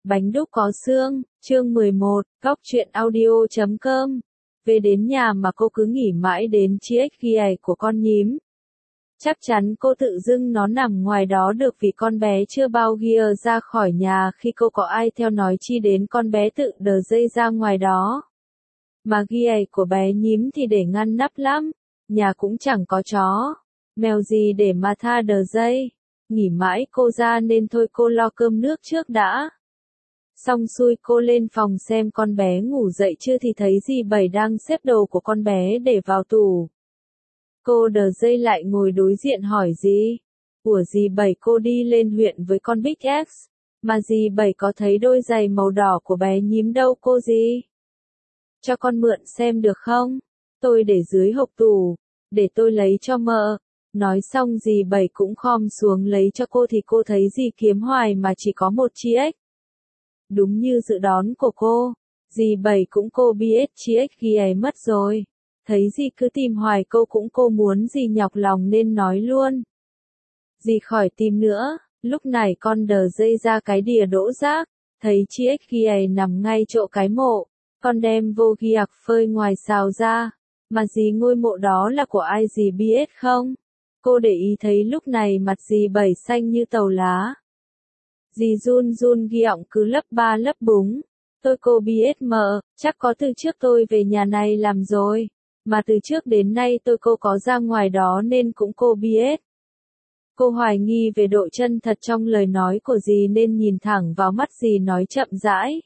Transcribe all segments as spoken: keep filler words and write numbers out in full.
Bánh đúc có xương, chương mười một, góc truyện audio chấm com. Về đến nhà mà cô cứ nghĩ mãi đến chiếc ghế của con nhím. Chắc chắn cô tự dưng nó nằm ngoài đó được vì con bé chưa bao giờ ra khỏi nhà khi cô có ai theo nói chi đến con bé tự đờ dây ra ngoài đó. Mà ghế của bé nhím thì để ngăn nắp lắm, nhà cũng chẳng có chó, mèo gì để mà tha đờ dây. Nghỉ mãi cô ra nên thôi cô lo cơm nước trước đã. Xong xuôi cô lên phòng xem con bé ngủ dậy chưa thì thấy dì Bảy đang xếp đồ của con bé để vào tủ. Cô đờ dây lại ngồi đối diện hỏi dì. Của dì Bảy cô đi lên huyện với con Big X, mà dì Bảy có thấy đôi giày màu đỏ của bé nhím đâu cô dì. Cho con mượn xem được không? Tôi để dưới hộc tủ, để tôi lấy cho mợ. Nói xong dì Bảy cũng khom xuống lấy cho cô thì cô thấy dì kiếm hoài mà chỉ có một chiếc. Đúng như dự đoán của cô, dì Bảy cũng cô biết chiếc ghi ấy mất rồi. Thấy dì cứ tìm hoài cô cũng cô muốn dì nhọc lòng nên nói luôn. Dì khỏi tìm nữa, lúc này con đờ dây ra cái đìa đỗ rác, thấy chiếc ghi ấy nằm ngay chỗ cái mộ, con đem vô ghi ạc phơi ngoài xào ra, mà dì ngôi mộ đó là của ai dì biết không? Cô để ý thấy lúc này mặt dì Bảy xanh như tàu lá. Dì run run giọng cứ lấp ba lấp búng. Tôi cô biết mợ, chắc có từ trước tôi về nhà này làm rồi. Mà từ trước đến nay tôi cô có ra ngoài đó nên cũng cô biết. Cô hoài nghi về độ chân thật trong lời nói của dì nên nhìn thẳng vào mắt dì nói chậm rãi.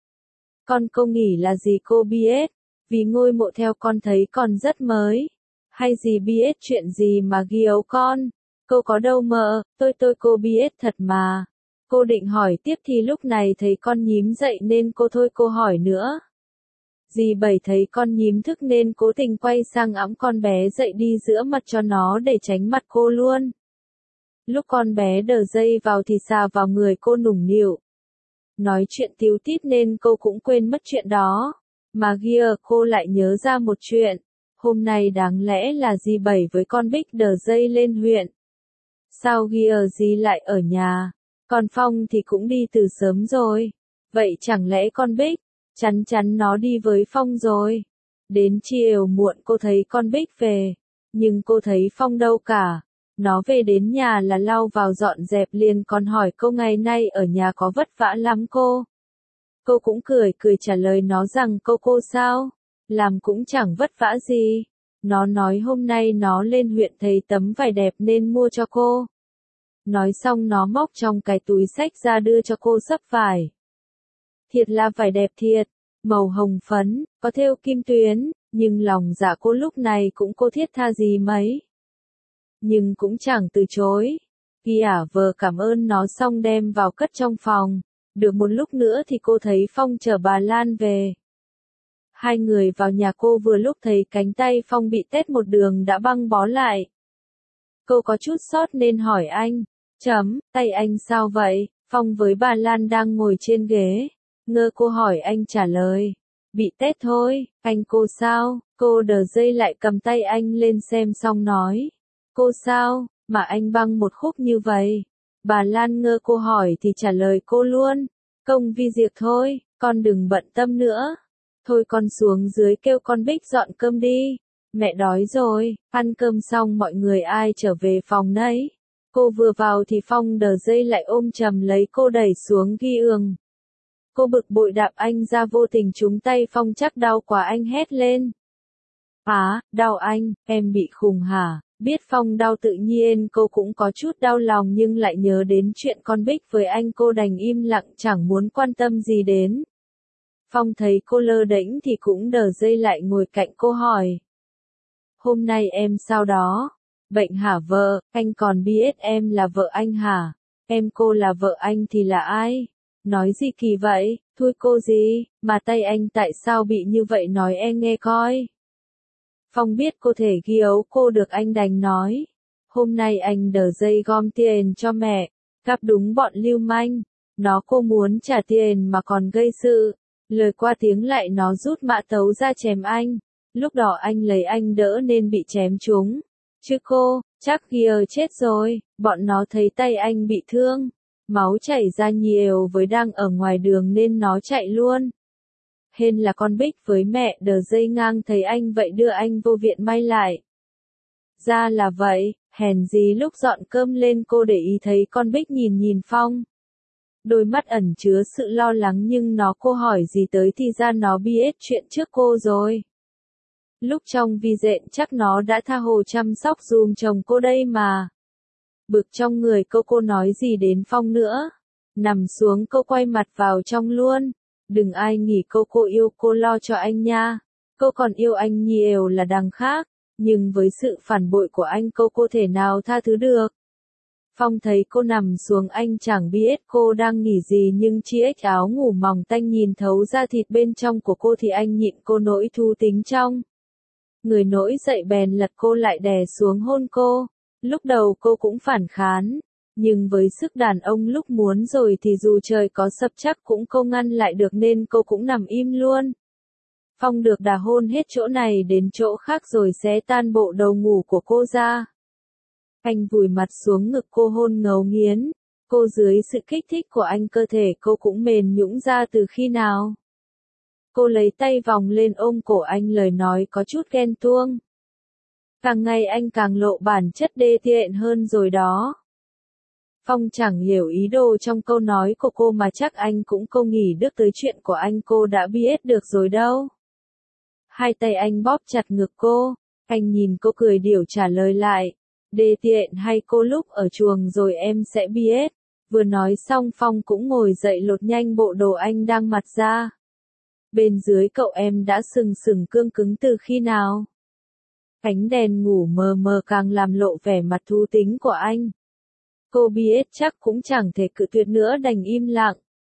Con cô nghĩ là dì cô biết, vì ngôi mộ theo con thấy còn rất mới. Hay dì biết chuyện gì mà ghi ấu con? Cô có đâu mợ, tôi tôi cô biết thật mà. Cô định hỏi tiếp thì lúc này thấy con nhím dậy nên cô thôi cô hỏi nữa. Dì Bảy thấy con nhím thức nên cố tình quay sang ẵm con bé dậy đi giữa mặt cho nó để tránh mặt cô luôn. Lúc con bé đờ dây vào thì xà vào người cô nũng nịu. Nói chuyện tíu tít nên cô cũng quên mất chuyện đó. Mà kia cô lại nhớ ra một chuyện. Hôm nay đáng lẽ là dì Bảy với con Bích đờ dây lên huyện. Sao kia dì lại ở nhà? Còn Phong thì cũng đi từ sớm rồi. Vậy chẳng lẽ con Bích, chắn chắn nó đi với Phong rồi. Đến chiều muộn cô thấy con Bích về. Nhưng cô thấy Phong đâu cả. Nó về đến nhà là lau vào dọn dẹp liền còn hỏi cô ngày nay ở nhà có vất vả lắm cô. Cô cũng cười cười trả lời nó rằng cô cô sao? Làm cũng chẳng vất vả gì. Nó nói hôm nay nó lên huyện thấy tấm vải đẹp nên mua cho cô. Nói xong nó móc trong cái túi xách ra đưa cho cô xấp vải. Thiệt là vải đẹp thiệt, màu hồng phấn, có thêu kim tuyến, nhưng lòng dạ cô lúc này cũng cô thiết tha gì mấy. Nhưng cũng chẳng từ chối. Khi ả vờ cảm ơn nó xong đem vào cất trong phòng. Được một lúc nữa thì cô thấy Phong chở bà Lan về. Hai người vào nhà cô vừa lúc thấy cánh tay Phong bị tét một đường đã băng bó lại. Cô có chút sót nên hỏi anh. Chấm, tay anh sao vậy? Phong với bà Lan đang ngồi trên ghế. Ngơ cô hỏi anh trả lời. Bị tét thôi, anh cô sao? Cô đờ dây lại cầm tay anh lên xem xong nói. Cô sao, mà anh băng một khúc như vậy? Bà Lan ngơ cô hỏi thì trả lời cô luôn. Công vi diệt thôi, con đừng bận tâm nữa. Thôi con xuống dưới kêu con Bích dọn cơm đi. Mẹ đói rồi, ăn cơm xong mọi người ai trở về phòng nấy. Cô vừa vào thì Phong đờ dây lại ôm chầm lấy cô đẩy xuống ghi ương. Cô bực bội đạp anh ra vô tình trúng tay Phong chắc đau quá anh hét lên. Á, đau anh, em bị khùng hả? Biết Phong đau tự nhiên cô cũng có chút đau lòng nhưng lại nhớ đến chuyện con Bích với anh cô đành im lặng chẳng muốn quan tâm gì đến. Phong thấy cô lơ đễnh thì cũng đờ dây lại ngồi cạnh cô hỏi. Hôm nay em sao đó? Bệnh hả vợ, anh còn biết em là vợ anh hả? Em cô là vợ anh thì là ai? Nói gì kỳ vậy, thui cô gì, mà tay anh tại sao bị như vậy nói em nghe coi. Phong biết cô thể ghi ấu cô được anh đành nói. Hôm nay anh đờ dây gom tiền cho mẹ, gặp đúng bọn lưu manh. Nó cô muốn trả tiền mà còn gây sự. Lời qua tiếng lại nó rút mã tấu ra chém anh. Lúc đó anh lấy anh đỡ nên bị chém trúng. Chứ cô, chắc kia chết rồi, bọn nó thấy tay anh bị thương. Máu chảy ra nhiều với đang ở ngoài đường nên nó chạy luôn. Hên là con Bích với mẹ đờ dây ngang thấy anh vậy đưa anh vô viện may lại. Ra là vậy, hèn gì lúc dọn cơm lên cô để ý thấy con Bích nhìn nhìn Phong. Đôi mắt ẩn chứa sự lo lắng nhưng nó cô hỏi gì tới thì ra nó biết chuyện trước cô rồi. Lúc trong vi dện chắc nó đã tha hồ chăm sóc giùm chồng cô đây mà. Bực trong người cô cô nói gì đến Phong nữa. Nằm xuống cô quay mặt vào trong luôn. Đừng ai nghĩ cô cô yêu cô lo cho anh nha. Cô còn yêu anh nhiều là đằng khác. Nhưng với sự phản bội của anh cô cô thể nào tha thứ được. Phong thấy cô nằm xuống anh chẳng biết cô đang nghĩ gì nhưng chiếc áo ngủ mỏng tanh nhìn thấu da thịt bên trong của cô thì anh nhịn cô nỗi thú tính trong. Người nổi dậy bèn lật cô lại đè xuống hôn cô. Lúc đầu cô cũng phản kháng, nhưng với sức đàn ông lúc muốn rồi thì dù trời có sập chắc cũng không ngăn lại được nên cô cũng nằm im luôn. Phong được đà hôn hết chỗ này đến chỗ khác rồi xé tan bộ đầu ngủ của cô ra. Anh vùi mặt xuống ngực cô hôn ngấu nghiến. Cô dưới sự kích thích của anh cơ thể cô cũng mềm nhũn ra từ khi nào. Cô lấy tay vòng lên ôm cổ anh lời nói có chút ghen tuông. Càng ngày anh càng lộ bản chất đê tiện hơn rồi đó. Phong chẳng hiểu ý đồ trong câu nói của cô mà chắc anh cũng không nghĩ được tới chuyện của anh cô đã biết được rồi đâu. Hai tay anh bóp chặt ngực cô, anh nhìn cô cười điểu trả lời lại. Đê tiện hay cô lúc ở chuồng rồi em sẽ biết. Vừa nói xong Phong cũng ngồi dậy lột nhanh bộ đồ anh đang mặc ra. Bên dưới cậu em đã sừng sừng cương cứng từ khi nào? Ánh đèn ngủ mờ mờ càng làm lộ vẻ mặt thú tính của anh. Cô biết chắc cũng chẳng thể cự tuyệt nữa đành im lặng.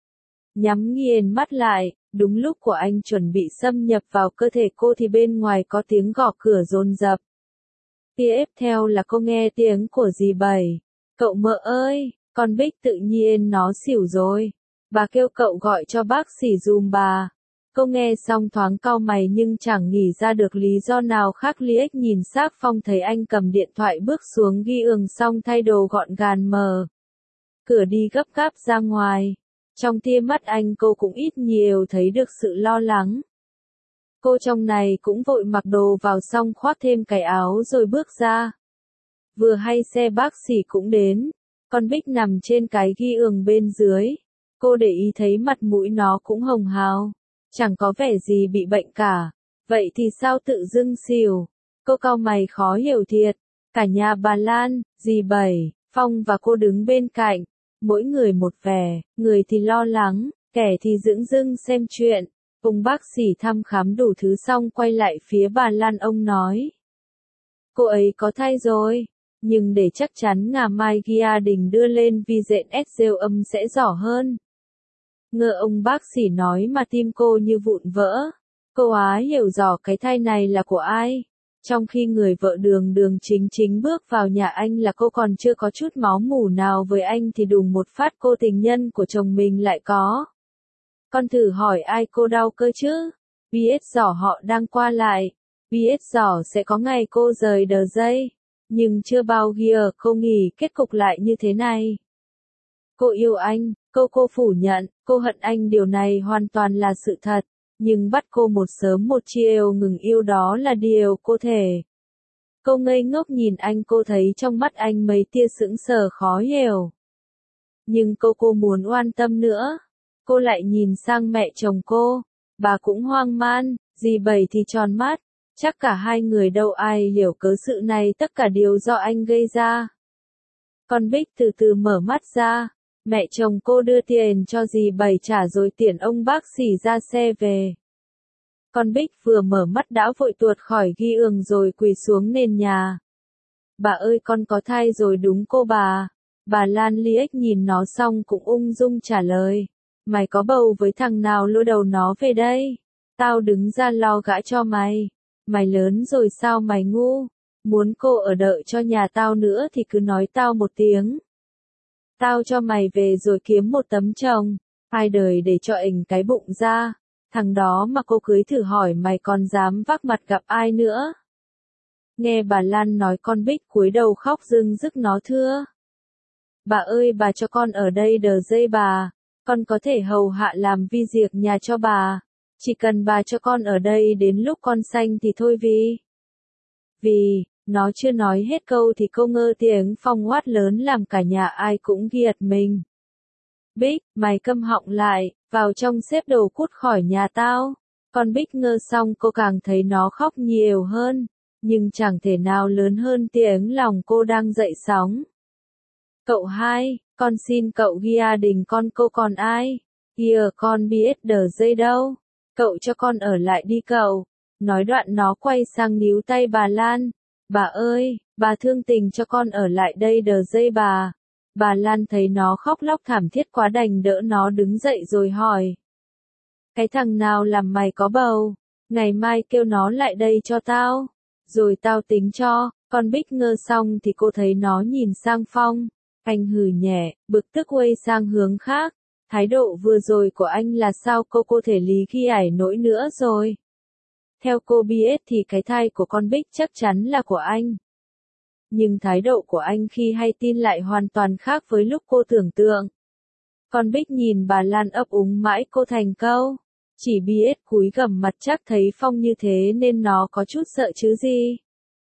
Nhắm nghiền mắt lại, đúng lúc của anh chuẩn bị xâm nhập vào cơ thể cô thì bên ngoài có tiếng gõ cửa dồn dập. Tiếp theo là cô nghe tiếng của dì Bảy. Cậu mợ ơi, con Bích tự nhiên nó xỉu rồi. Bà kêu cậu gọi cho bác sĩ dùm bà. Cô nghe xong thoáng cau mày nhưng chẳng nghĩ ra được lý do nào khác liếc nhìn xác Phong thấy anh cầm điện thoại bước xuống ghi ường xong thay đồ gọn gàng mở cửa đi gấp gáp ra ngoài. Trong tia mắt anh cô cũng ít nhiều thấy được sự lo lắng. Cô trong này cũng vội mặc đồ vào xong khoác thêm cái áo rồi bước ra. Vừa hay xe bác sĩ cũng đến. Con Bích nằm trên cái ghi ường bên dưới. Cô để ý thấy mặt mũi nó cũng hồng hào. Chẳng có vẻ gì bị bệnh cả. Vậy thì sao tự dưng xỉu? Cô cau mày khó hiểu thiệt. Cả nhà bà Lan, dì Bảy, Phong và cô đứng bên cạnh. Mỗi người một vẻ, người thì lo lắng, kẻ thì dửng dưng xem chuyện. Ông bác sĩ thăm khám đủ thứ xong quay lại phía bà Lan ông nói. Cô ấy có thai rồi, nhưng để chắc chắn ngày mai gia đình đưa lên vi dện ét siêu âm sẽ rõ hơn. Ngờ ông bác sĩ nói mà tim cô như vụn vỡ. Cô á hiểu rõ cái thai này là của ai. Trong khi người vợ đường đường chính chính bước vào nhà anh là cô còn chưa có chút máu mủ nào với anh thì đùng một phát cô tình nhân của chồng mình lại có. Con thử hỏi ai cô đau cơ chứ? Biết rõ họ đang qua lại. Biết rõ sẽ có ngày cô rời đờ dây. Nhưng chưa bao giờ cô nghĩ kết cục lại như thế này. Cô yêu anh, cô cô phủ nhận, cô hận anh điều này hoàn toàn là sự thật. Nhưng bắt cô một sớm một chiều ngừng yêu đó là điều cô thể. Cô ngây ngốc nhìn anh cô thấy trong mắt anh mấy tia sững sờ khó hiểu. Nhưng cô cô muốn oan tâm nữa. Cô lại nhìn sang mẹ chồng cô. Bà cũng hoang man, dì Bảy thì tròn mắt. Chắc cả hai người đâu ai hiểu cớ sự này tất cả đều do anh gây ra. Con Bích từ từ mở mắt ra. Mẹ chồng cô đưa tiền cho dì Bảy trả rồi tiễn ông bác sĩ ra xe về. Con Bích vừa mở mắt đã vội tuột khỏi ghi ường rồi quỳ xuống nền nhà. Bà ơi con có thai rồi đúng cô bà. Bà Lan liếc nhìn nó xong cũng ung dung trả lời. Mày có bầu với thằng nào lôi đầu nó về đây? Tao đứng ra lo gãi cho mày. Mày lớn rồi sao mày ngu? Muốn cô ở đợi cho nhà tao nữa thì cứ nói tao một tiếng. Tao cho mày về rồi kiếm một tấm chồng. Hai đời để cho ảnh cái bụng ra. Thằng đó mà cô cưới thử hỏi mày còn dám vác mặt gặp ai nữa. Nghe bà Lan nói con Bích cúi đầu khóc rưng rức nó thưa. Bà ơi bà cho con ở đây đờ dây bà, con có thể hầu hạ làm vi việc nhà cho bà, chỉ cần bà cho con ở đây đến lúc con sanh thì thôi vì. Vì, nó chưa nói hết câu thì cô ngơ tiếng Phong quát lớn làm cả nhà ai cũng ghiệt mình. Bích, mày câm họng lại, vào trong xếp đồ cút khỏi nhà tao. Con Bích ngơ xong cô càng thấy nó khóc nhiều hơn, nhưng chẳng thể nào lớn hơn tiếng lòng cô đang dậy sóng. Cậu hai, con xin cậu gia đình con cô còn ai? Kìa con biết đờ dây đâu. Cậu cho con ở lại đi cậu. Nói đoạn nó quay sang níu tay bà Lan. Bà ơi, bà thương tình cho con ở lại đây đờ dây bà. Bà Lan thấy nó khóc lóc thảm thiết quá đành đỡ nó đứng dậy rồi hỏi. Cái thằng nào làm mày có bầu? Ngày mai kêu nó lại đây cho tao. Rồi tao tính cho. Con Bích ngơ xong thì cô thấy nó nhìn sang Phong. Anh hừ nhẹ, bực tức quay sang hướng khác. Thái độ vừa rồi của anh là sao cô cô thể lý ghi ải nổi nữa rồi. Theo cô biết thì cái thai của con Bích chắc chắn là của anh. Nhưng thái độ của anh khi hay tin lại hoàn toàn khác với lúc cô tưởng tượng. Con Bích nhìn bà Lan ấp úng mãi cô thành câu. Chỉ biết cúi gằm mặt chắc thấy Phong như thế nên nó có chút sợ chứ gì.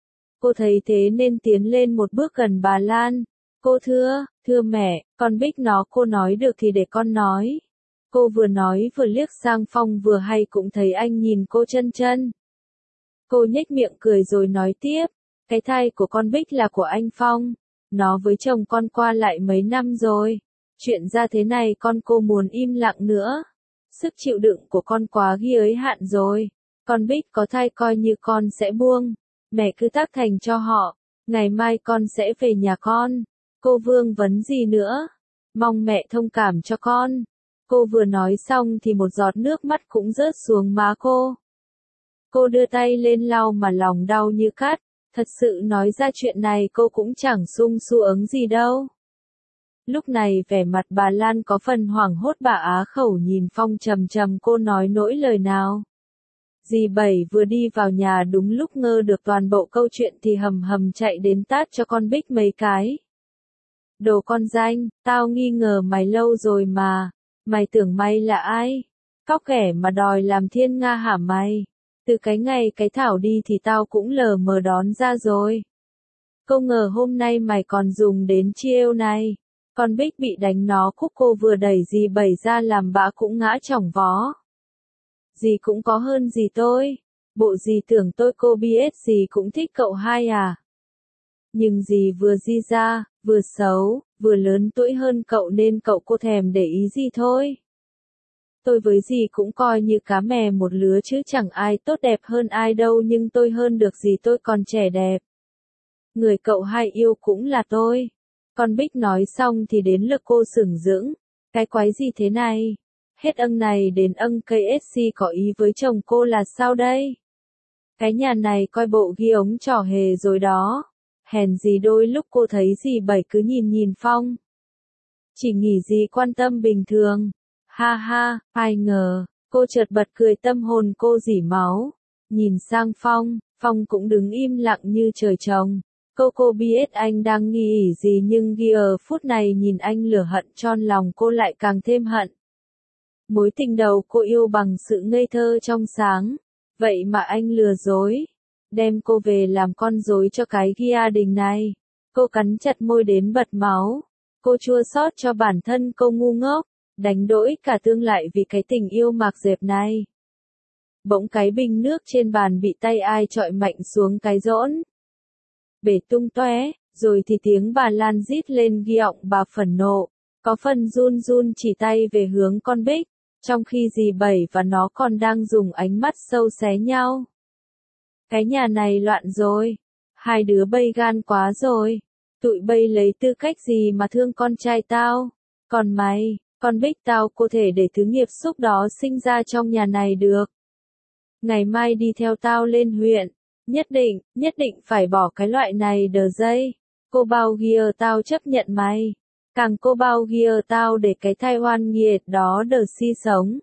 Cô thấy thế nên tiến lên một bước gần bà Lan. Cô thưa, thưa mẹ, con Bích nó cô nói được thì để con nói. Cô vừa nói vừa liếc sang Phong vừa hay cũng thấy anh nhìn cô chân chân. Cô nhếch miệng cười rồi nói tiếp, cái thai của con Bích là của anh Phong. Nó với chồng con qua lại mấy năm rồi. Chuyện ra thế này con cô muốn im lặng nữa. Sức chịu đựng của con quá ghi ấy hạn rồi. Con Bích có thai coi như con sẽ buông. Mẹ cứ tác thành cho họ. Ngày mai con sẽ về nhà con. Cô vương vấn gì nữa? Mong mẹ thông cảm cho con. Cô vừa nói xong thì một giọt nước mắt cũng rớt xuống má cô. Cô đưa tay lên lau mà lòng đau như cắt. Thật sự nói ra chuyện này cô cũng chẳng sung su ứng gì đâu. Lúc này vẻ mặt bà Lan có phần hoảng hốt bà á khẩu nhìn Phong trầm trầm cô nói nỗi lời nào. Dì Bảy vừa đi vào nhà đúng lúc ngơ được toàn bộ câu chuyện thì hầm hầm chạy đến tát cho con Bích mấy cái. Đồ con danh, tao nghi ngờ mày lâu rồi mà, mày tưởng mày là ai? Cóc ghẻ mà đòi làm thiên nga hả mày? Từ cái ngày cái Thảo đi thì tao cũng lờ mờ đón ra rồi. Cô ngờ hôm nay mày còn dùng đến chiêu này. Con Bích bị đánh nó khúc cô vừa đẩy dì Bảy ra làm bã cũng ngã chỏng vó. Dì cũng có hơn dì tôi. Bộ dì tưởng tôi cô biết dì cũng thích cậu hai à? Nhưng dì vừa di ra, vừa xấu, vừa lớn tuổi hơn cậu nên cậu cô thèm để ý gì thôi. Tôi với dì cũng coi như cá mè một lứa chứ chẳng ai tốt đẹp hơn ai đâu nhưng tôi hơn được gì tôi còn trẻ đẹp. Người cậu hai yêu cũng là tôi. Con Bích nói xong thì đến lượt cô sửng dững. Cái quái gì thế này? Hết âng này đến âng ca ét xê có ý với chồng cô là sao đây? Cái nhà này coi bộ ghi ống trò hề rồi đó. Hèn gì đôi lúc cô thấy dì Bảy cứ nhìn nhìn Phong. Chỉ nghĩ gì quan tâm bình thường. Ha ha, ai ngờ, cô chợt bật cười tâm hồn cô rỉ máu. Nhìn sang Phong, Phong cũng đứng im lặng như trời trồng. Cô cô biết anh đang nghi ỉ gì nhưng ghi ở phút này nhìn anh lửa hận tròn lòng cô lại càng thêm hận. Mối tình đầu cô yêu bằng sự ngây thơ trong sáng. Vậy mà anh lừa dối. Đem cô về làm con rối cho cái gia đình này. Cô cắn chặt môi đến bật máu. Cô chua xót cho bản thân cô ngu ngốc. Đánh đổi cả tương lại vì cái tình yêu mạc dẹp này. Bỗng cái bình nước trên bàn bị tay ai chọi mạnh xuống cái rỗn. Bể tung tóe, rồi thì tiếng bà Lan rít lên ghiọng bà phẫn nộ. Có phần run run chỉ tay về hướng con Bích. Trong khi dì Bảy và nó còn đang dùng ánh mắt sâu xé nhau. Cái nhà này loạn rồi. Hai đứa bay gan quá rồi. Tụi bay lấy tư cách gì mà thương con trai tao. Còn mày, con Bích tao có thể để thứ nghiệp xúc đó sinh ra trong nhà này được. Ngày mai đi theo tao lên huyện. Nhất định, nhất định phải bỏ cái loại này đờ dây. Cô bao ghier tao chấp nhận mày. Càng cô bao ghier tao để cái thai oan nghiệt đó đờ si sống.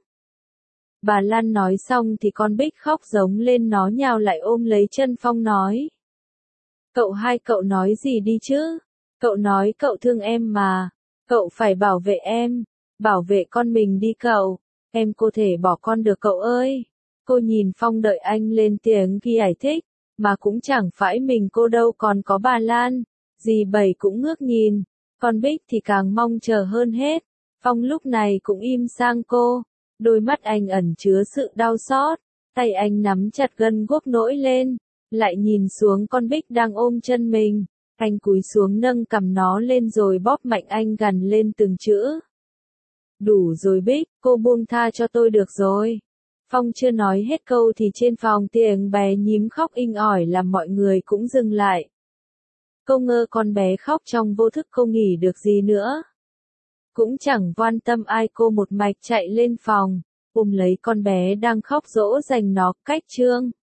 Bà Lan nói xong thì con Bích khóc giống lên nó nhào lại ôm lấy chân Phong nói. Cậu hai cậu nói gì đi chứ? Cậu nói cậu thương em mà. Cậu phải bảo vệ em. Bảo vệ con mình đi cậu. Em có thể bỏ con được cậu ơi. Cô nhìn Phong đợi anh lên tiếng khi giải thích. Mà cũng chẳng phải mình cô đâu, còn có bà Lan. Dì Bảy cũng ngước nhìn. Con Bích thì càng mong chờ hơn hết. Phong lúc này cũng im sang cô. Đôi mắt anh ẩn chứa sự đau xót. Tay anh nắm chặt gân guốc nổi lên. Lại nhìn xuống con Bích đang ôm chân mình. Anh cúi xuống nâng cầm nó lên rồi bóp mạnh anh gằn lên từng chữ. Đủ rồi Bích, cô buông tha cho tôi được rồi. Phong chưa nói hết câu thì trên phòng tiếng bé nhím khóc inh ỏi làm mọi người cũng dừng lại. Cô ngơ con bé khóc trong vô thức, không nghỉ được gì nữa. Cũng chẳng quan tâm ai, cô một mạch chạy lên phòng, ôm lấy con bé đang khóc dỗ dành nó cách chương.